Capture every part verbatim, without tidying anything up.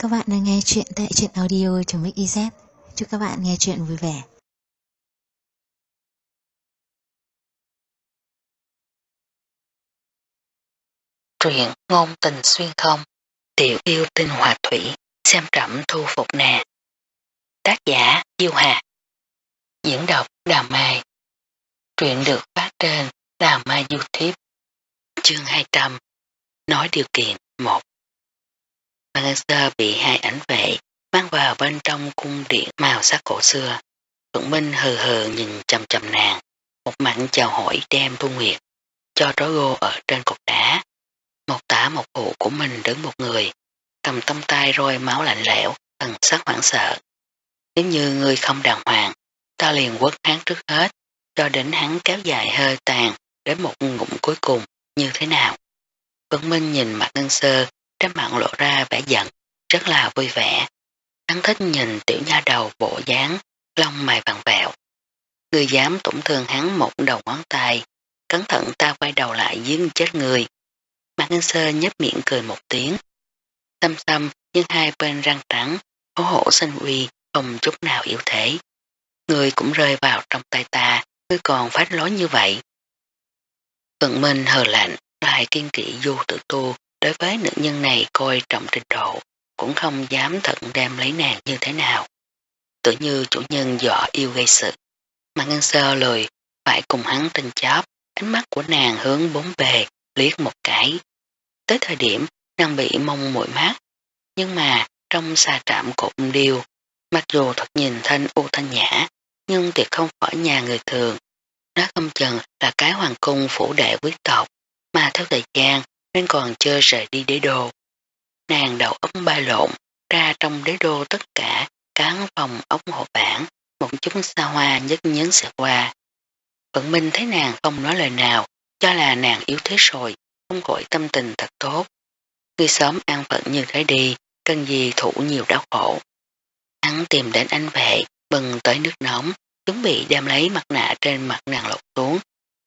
các bạn đang nghe chuyện tại truyện audio.mix.iz. Chúc các bạn nghe chuyện vui vẻ. Truyện ngôn tình xuyên không, tiểu yêu tinh hòa thủy, xem trẫm thu phục nè. Tác giả Diêu Hà. Diễn đọc Đào Mai. Truyện được phát trên Đào Mai YouTube. Chương hai trăm. Nói điều kiện một. Master bị hai ảnh vệ mang vào bên trong cung điện màu sắc cổ xưa. Thuận Minh hừ hừ nhìn chầm chầm nàng, một mảnh chào hỏi đem Thu Nguyệt cho trói gô ở trên cột đá. Một tả một phụ của mình đứng một người, cầm tông tay roi máu lạnh lẽo, thần sắc hoảng sợ. Nếu như người không đàng hoàng, ta liền quất hắn trước hết, cho đến hắn kéo dài hơi tàn đến một ngụm cuối cùng như thế nào. Vân Minh nhìn mặt Ngân Sơ, trên mặt lộ ra vẻ giận, rất là vui vẻ. Hắn thích nhìn tiểu nha đầu bộ dáng, lông mày vặn vẹo. Người dám tổn thương hắn một đầu ngón tay, cẩn thận ta quay đầu lại giết chết người. Mạc Ngân Sơ nhếch miệng cười một tiếng. Xăm xăm nhưng hai bên răng trắng, hổ hổ xanh uy, không chút nào yếu thế. Người cũng rơi vào trong tay ta, ngươi còn phát lối như vậy. Vận Minh hờ lạnh, lại kiên kỵ Du Tử Tu đối với nữ nhân này coi trọng trình độ, cũng không dám thận đem lấy nàng như thế nào. Tự như chủ nhân dọa yêu gây sự. Mạc Ngân Sơ lười, phải cùng hắn tranh chấp, ánh mắt của nàng hướng bốn bề, liếc một cái. Tới thời điểm nàng bị mông mũi mát, nhưng mà trong xà trạm cột điêu, mặc dù thật nhìn thanh u thanh nhã, nhưng tuyệt không phải nhà người thường. Nó không chừng là cái hoàng cung phủ đệ quý tộc, mà theo thời gian nên còn chưa rời đi đế đô. Nàng đầu óc bay lộn, ra trong đế đô tất cả các phòng ốc hộ bản, một chút xa hoa nhất nhấn xẹt qua. Vận Minh thấy nàng không nói lời nào, cho là nàng yếu thế rồi, không gọi tâm tình thật tốt. Ngươi sớm an phận như thế đi, cần gì thủ nhiều đau khổ. Hắn tìm đến anh vệ, bừng tới nước nóng, chuẩn bị đem lấy mặt nạ trên mặt nàng lột xuống.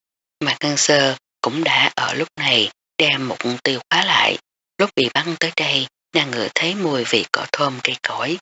Mạc Ngân Sơ cũng đã ở lúc này đem một tiêu khóa lại, lúc bị bắn tới đây, nàng ngửi thấy mùi vị cỏ thơm cây cối.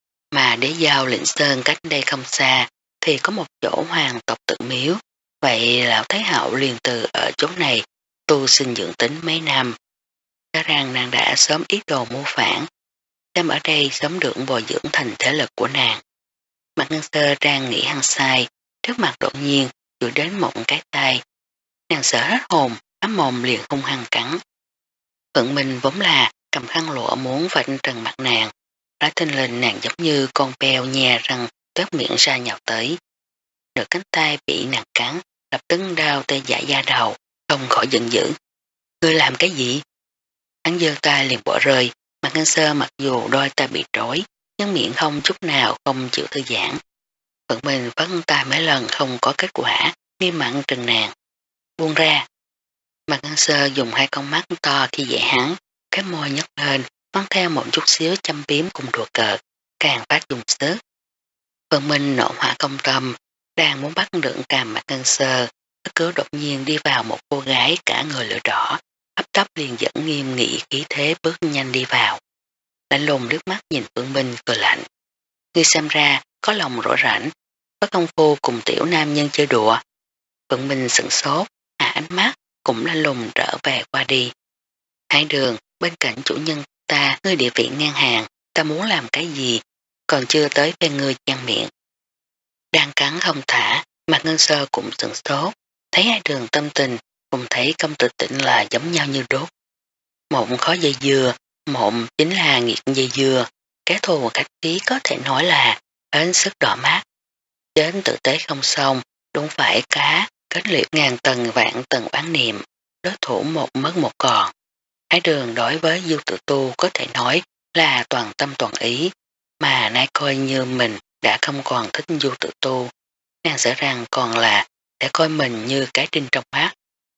Mà đế giao Lĩnh Sơn cách đây không xa, thì có một chỗ hoàng tộc tự miếu, vậy lão Thái Hậu liền từ ở chỗ này tu sinh dưỡng tính mấy năm. Cho rằng nàng đã sớm ý đồ mưu phản, xem ở đây sớm được bồi dưỡng thành thế lực của nàng. Mạc Ngân Sơ đang nghĩ hăng sai, trước mặt đột nhiên chụi đến một cái tay. Nàng sợ hết hồn, ấm mồm liền hung hăng cắn. Phượng Minh vốn là cầm khăn lụa muốn vạch trần mặt nàng, đã thinh lình nàng giống như con beo nhè răng toát miệng ra nhào tới. Nửa cánh tay bị nàng cắn, lập tức đau tê dại da đầu, không khỏi giận dữ. Ngươi làm cái gì? Hắn giơ tay liền bỏ rơi. Mạc Ngân Sơ mặc dù đôi tay bị trói, nhưng miệng không chút nào không chịu thư giãn. Phận mình phấn tay mấy lần không có kết quả, nghiêm mặn trừng nàng. Buông ra. Mạc Ngân Sơ dùng hai con mắt to khi dạy hắn, cái môi nhấc lên, mang theo một chút xíu châm biếm cùng đùa cợt, càng phát dùng sức. Phận mình nộ hỏa công tâm, đang muốn bắt được càm Mạc Ngân Sơ, bất cứ đột nhiên đi vào một cô gái cả người lửa đỏ, hấp tấp liền dẫn nghiêm nghị khí thế bước nhanh đi vào. Lạnh lùng nước mắt nhìn Phượng Minh cười lạnh. Ngươi xem ra có lòng rõ rảnh, có công phu cùng tiểu nam nhân chơi đùa. Phượng Minh sửng sốt, hạ ánh mắt cũng lạnh lùng trở về qua đi. Hai đường bên cạnh chủ nhân ta, ngươi địa vị ngang hàng, ta muốn làm cái gì, còn chưa tới bên ngươi chăn miệng. Đang cắn không thả, Mạc Ngân Sơ cũng sửng sốt, thấy hai đường tâm tình cùng thấy công tử tịnh là giống nhau như đốt. Một khó dây dưa, một chính là nghiệt dây dưa, cái thù cách khí có thể nói là hết sức đỏ mát. Đến tử tế không xong, đúng phải cá, kết liệt ngàn tầng vạn tầng oán niệm, đối thủ một mất một còn. Ái đường đối với Du Tử Tu có thể nói là toàn tâm toàn ý, mà nay coi như mình đã không còn thích Du Tử Tu, nàng sợ rằng còn là để coi mình như cái trinh trong mắt.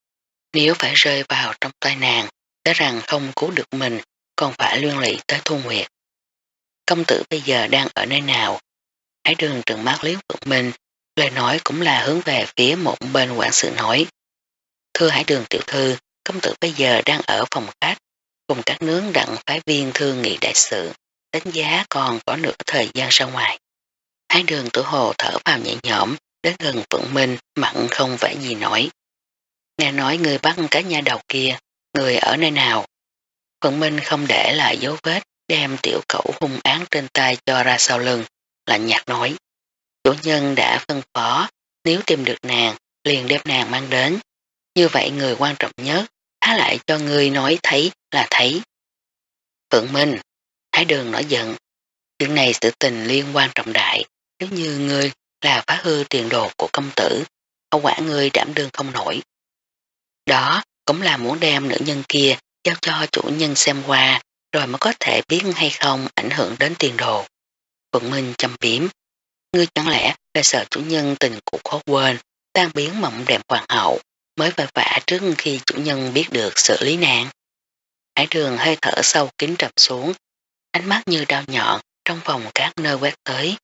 Nếu phải rơi vào trong tay nàng, sợ rằng không cứu được mình, còn phải liên lụy tới Thu Nguyệt. Công tử bây giờ đang ở nơi nào? Ái đường trừng mắt liếc Phượng Minh, lời nói cũng là hướng về phía một bên quản sự nói. Thưa Hải đường tiểu thư, công tử bây giờ đang ở phòng khách, cùng các nướng đặng phái viên thương nghị đại sự, đánh giá còn có nửa thời gian ra ngoài. Ái Đường tự hồ thở vào nhẹ nhõm, đến gần Phượng Minh mặn không vẻ gì nói. Nghe nói người bắt cái nha đầu kia, người ở nơi nào? Phượng Minh không để lại dấu vết, đem tiểu cẩu hung án trên tay cho ra sau lưng, lạnh nhạt nói. Chủ nhân đã phân phó, nếu tìm được nàng, liền đem nàng mang đến. Như vậy người quan trọng nhất, há lại cho người nói thấy là thấy. Phượng Minh, Ái Đường nổi giận. Chuyện này sự tình liên quan trọng đại, nếu như ngươi là phá hư tiền đồ của công tử, hậu quả ngươi đảm đương không nổi. Đó cũng là muốn đem nữ nhân kia giao cho chủ nhân xem qua, rồi mới có thể biết hay không ảnh hưởng đến tiền đồ. Phượng Minh châm biếm. Ngươi chẳng lẽ là sợ chủ nhân tình cũ khó quên, tan biến mộng đẹp hoàng hậu, mới vội vã trước khi chủ nhân biết được xử lý nàng. Hải Đường hơi thở sâu kín trầm xuống, ánh mắt như đao nhọn trong vòng các nơi quét tới.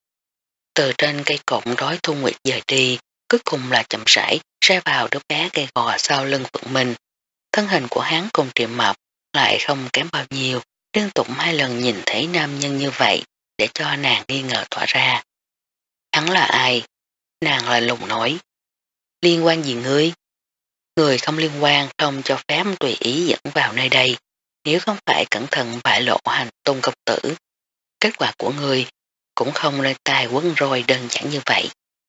Từ trên cây cột rối Thu Nguyệt dời đi, cuối cùng là chậm rãi ra vào đứa bé gầy gò sau lưng Phượng Minh. Thân hình của hắn cùng Triệu Mập lại không kém bao nhiêu, liên tục hai lần nhìn thấy nam nhân như vậy để cho nàng nghi ngờ tỏa ra. Hắn là ai? Nàng là lùng nói. Liên quan gì ngươi? Người không liên quan không cho phép tùy ý dẫn vào nơi đây, nếu không phải cẩn thận bại lộ hành tung công tử. Kết quả của ngươi cũng không nơi tai quấn rồi đơn giản như vậy.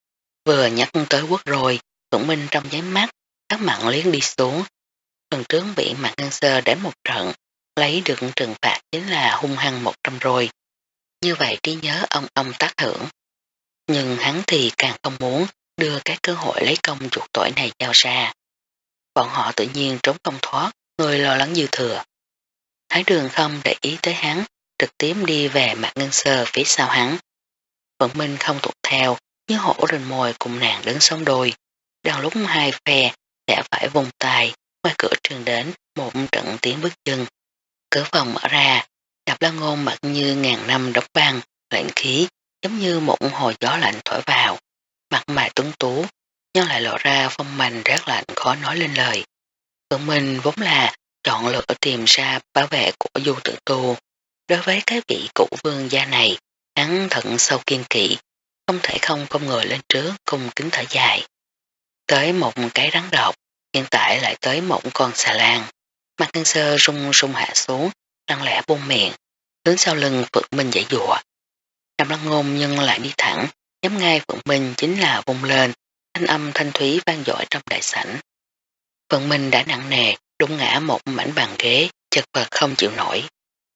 Vừa nhắc tới quất rồi, Phượng Minh trong nháy mắt, các mặn liếng đi xuống. Lần trước bị Mạc Ngân Sơ đánh một trận, lấy được trừng phạt chính là hung hăng một trăm rồi. Như vậy trí nhớ ông ông tác hưởng. Nhưng hắn thì càng không muốn đưa cái cơ hội lấy công chuộc tội này giao ra. Bọn họ tự nhiên trốn không thoát, người lo lắng dư thừa. Thái Đường không để ý tới hắn, trực tiếp đi về Mạc Ngân Sơ phía sau hắn. Phượng Minh không tuột theo, như hổ lên môi cùng nàng đứng sóng đôi. Đang lúc hai phe sẽ phải vùng tay, ngoài cửa trường đến một trận tiếng bước chân. Cửa phòng mở ra, Đạp Lan Ngôn mặt như ngàn năm đóng băng, lạnh khí, giống như một hồi gió lạnh thổi vào. Mặt mày tuấn tú, nhưng lại lộ ra phong manh rét lạnh khó nói lên lời. Phượng Minh vốn là chọn lựa tìm ra bảo vệ của Du Tử Tu. Đối với cái vị cụ vương gia này, hắn thận sâu kiên kỵ, không thể không không người lên trước cùng kính thở dài. Tới một cái rắn độc, hiện tại lại tới một con xà lan. Mặt Ngân Sơ rung rung hạ xuống, lặng lẽ buông miệng, hướng sau lưng Phượng Minh dãy dụa. Đàm Lăng Ngôn nhưng lại đi thẳng, nhắm ngay Phượng Minh chính là vung lên, thanh âm thanh thúy vang dội trong đại sảnh. Phượng Minh đã nặng nề, đụng ngã một mảnh bàn ghế, chật vật không chịu nổi.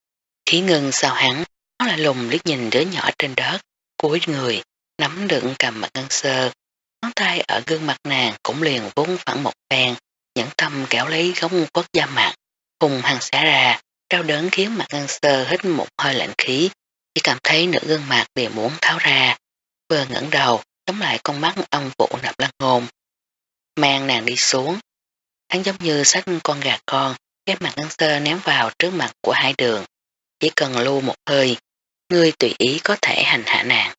Khí ngưng sau hắn, nó lại lùng liếc nhìn đứa nhỏ trên đất, cúi người, nắm đựng cầm Mặt Ngân Sơ. Ngón tay ở gương mặt nàng cũng liền vốn phẳng một phen, nhẫn tâm kéo lấy gống quất da mặt, hùng hăng xả ra, đau đớn khiến Mặt Ngân Sơ hít một hơi lạnh khí, chỉ cảm thấy nửa gương mặt đều muốn tháo ra, vừa ngẩng đầu, chống lại con mắt ông Vũ Nạp Lan Ngôn. Mang nàng đi xuống. Hắn giống như xách con gà con, ghép Mặt Ngân Sơ ném vào trước mặt của Hai Đường. Chỉ cần lưu một hơi, ngươi tùy ý có thể hành hạ nàng.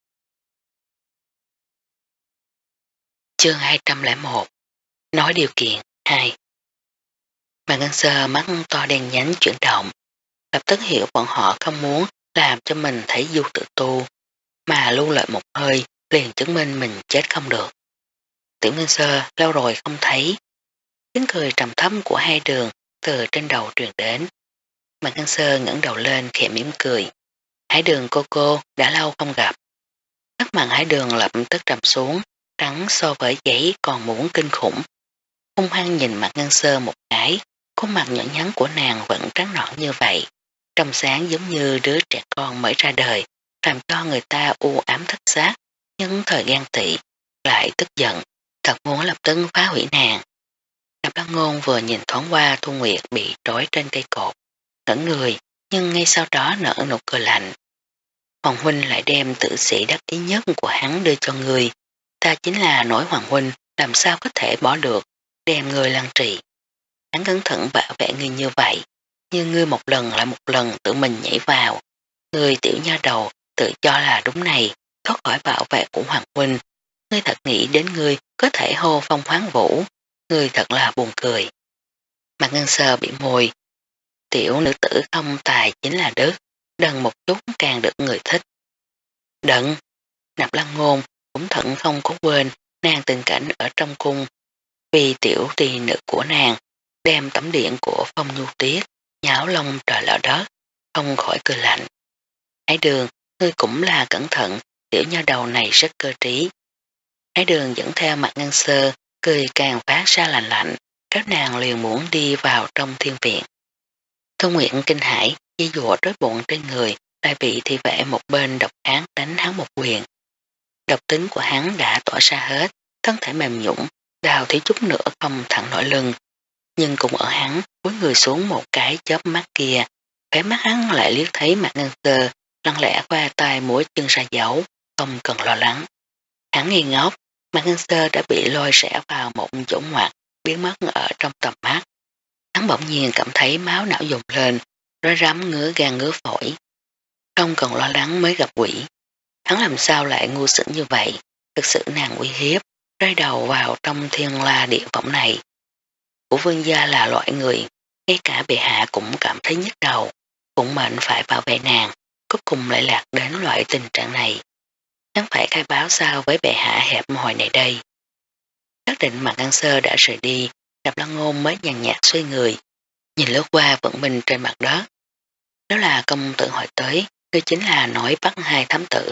Chương hai trăm lẻ một Nói điều kiện hai. Mặt Ngân Sơ mắt to đen nhánh chuyển động, lập tức hiểu bọn họ không muốn làm cho mình thấy Du Tử Tu, mà lưu lợi một hơi liền chứng minh mình chết không được. Tiểu Ngân Sơ lâu rồi không thấy. Tiếng cười trầm thấp của Hai Đường từ trên đầu truyền đến. Mặt Ngân Sơ ngẩng đầu lên khẽ mỉm cười. Hải Đường cô cô đã lâu không gặp. Sắc mặt Hải Đường lập tức trầm xuống, trắng so với giấy còn muốn kinh khủng. Hung hăng nhìn Mặt Ngân Sơ một cái, khuôn mặt nhỏ nhắn của nàng vẫn trắng nõn như vậy, trong sáng giống như đứa trẻ con mới ra đời, làm cho người ta u ám thích xác, nhưng thời gian tị, lại tức giận, thật muốn lập tức phá hủy nàng. Đàm Lăng Ngôn vừa nhìn thoáng qua Thu Nguyệt bị trói trên cây cột, ngẩn người, nhưng ngay sau đó nở nụ cười lạnh. Hoàng huynh lại đem tử sĩ đắc ý nhất của hắn đưa cho người, ta chính là nổi Hoàng huynh, làm sao có thể bỏ được, đem người lăng trì. Hắn cẩn thận bảo vệ ngươi như vậy, nhưng ngươi một lần lại một lần tự mình nhảy vào. Ngươi tiểu nha đầu tự cho là đúng này, thoát khỏi bảo vệ của Hoàng huynh. Ngươi thật nghĩ đến ngươi có thể hô phong hoán vũ, ngươi thật là buồn cười. Mặt Ngân Sơ bị môi, tiểu nữ tử không tài chính là đức, đần một chút càng được người thích. Đận, Nạp Lan Ngôn cũng thận không có quên nàng tình cảnh ở trong cung, vì tiểu tỳ nữ của nàng đem tấm điện của Phong Nhu Tiết nháo lông trời lở đất, không khỏi cười lạnh. Ái Đường, ngươi cũng là cẩn thận, tiểu nha đầu này rất cơ trí. Ái Đường dẫn theo Mạc Ngân Sơ, cười càng phát ra lạnh lạnh, các nàng liền muốn đi vào trong thiên viện. Thông Nguyện kinh hãi, dây dụa trói bụng trên người, lại bị thị vệ một bên độc ác đánh hắn một quyền. Độc tính của hắn đã tỏa ra hết, thân thể mềm nhũng, đào thiếu chút nữa không thẳng nổi lưng. Nhưng cũng ở hắn cúi người xuống một cái chớp mắt kia, khóe mắt hắn lại liếc thấy Mạc Ngân Sơ lặng lẽ qua tay múa chân ra dấu, không cần lo lắng. Hắn nghi ngốc, Mạc Ngân Sơ đã bị lôi xẻ vào một chỗ ngoặt, biến mất ở trong tầm mắt. Hắn bỗng nhiên cảm thấy máu não dồn lên, rối rắm ngứa gan ngứa phổi. Không cần lo lắng mới gặp quỷ. Hắn làm sao lại ngu xuẩn như vậy, thực sự nàng uy hiếp, rơi đầu vào trong thiên la địa võng này. Của vương gia là loại người, ngay cả bệ hạ cũng cảm thấy nhức đầu, cũng mệnh phải bảo vệ nàng, cuối cùng lại lạc đến loại tình trạng này. Hắn phải khai báo sao với bệ hạ hẹp hồi này đây. Xác định Mạc Ngân Sơ đã rời đi, Nạp Lan Ngôn mới nhàn nhạt xoay người, nhìn lướt qua vận minh trên mặt đất. Nếu là công tử hỏi tới, đây chính là nổi bắt hai thám tử.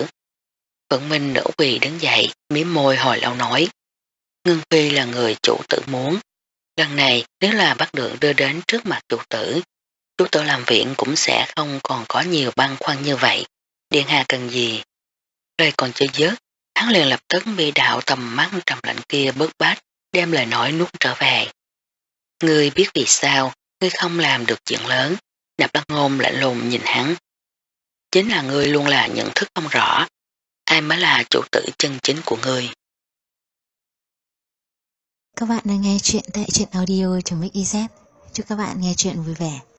Vận minh nửa quỳ đứng dậy, mím môi hồi lâu nói. Ngưng Phi là người chủ tử muốn. Lần này nếu là bắt được đưa đến trước mặt chủ tử, chủ tử làm viện cũng sẽ không còn có nhiều băn khoăn như vậy. Điện hạ cần gì? Lời còn chưa dứt, hắn liền lập tức bị đạo tầm mắt trầm lạnh kia bức bách, đem lời nói nuốt trở về. Ngươi biết vì sao, ngươi không làm được chuyện lớn. Nạp Lan Ngôn lạnh lùng nhìn hắn. Chính là ngươi luôn là nhận thức không rõ, ai mới là chủ tử chân chính của ngươi. Các bạn đang nghe chuyện tại truyện audio.mixyz. Chúc các bạn nghe chuyện vui vẻ.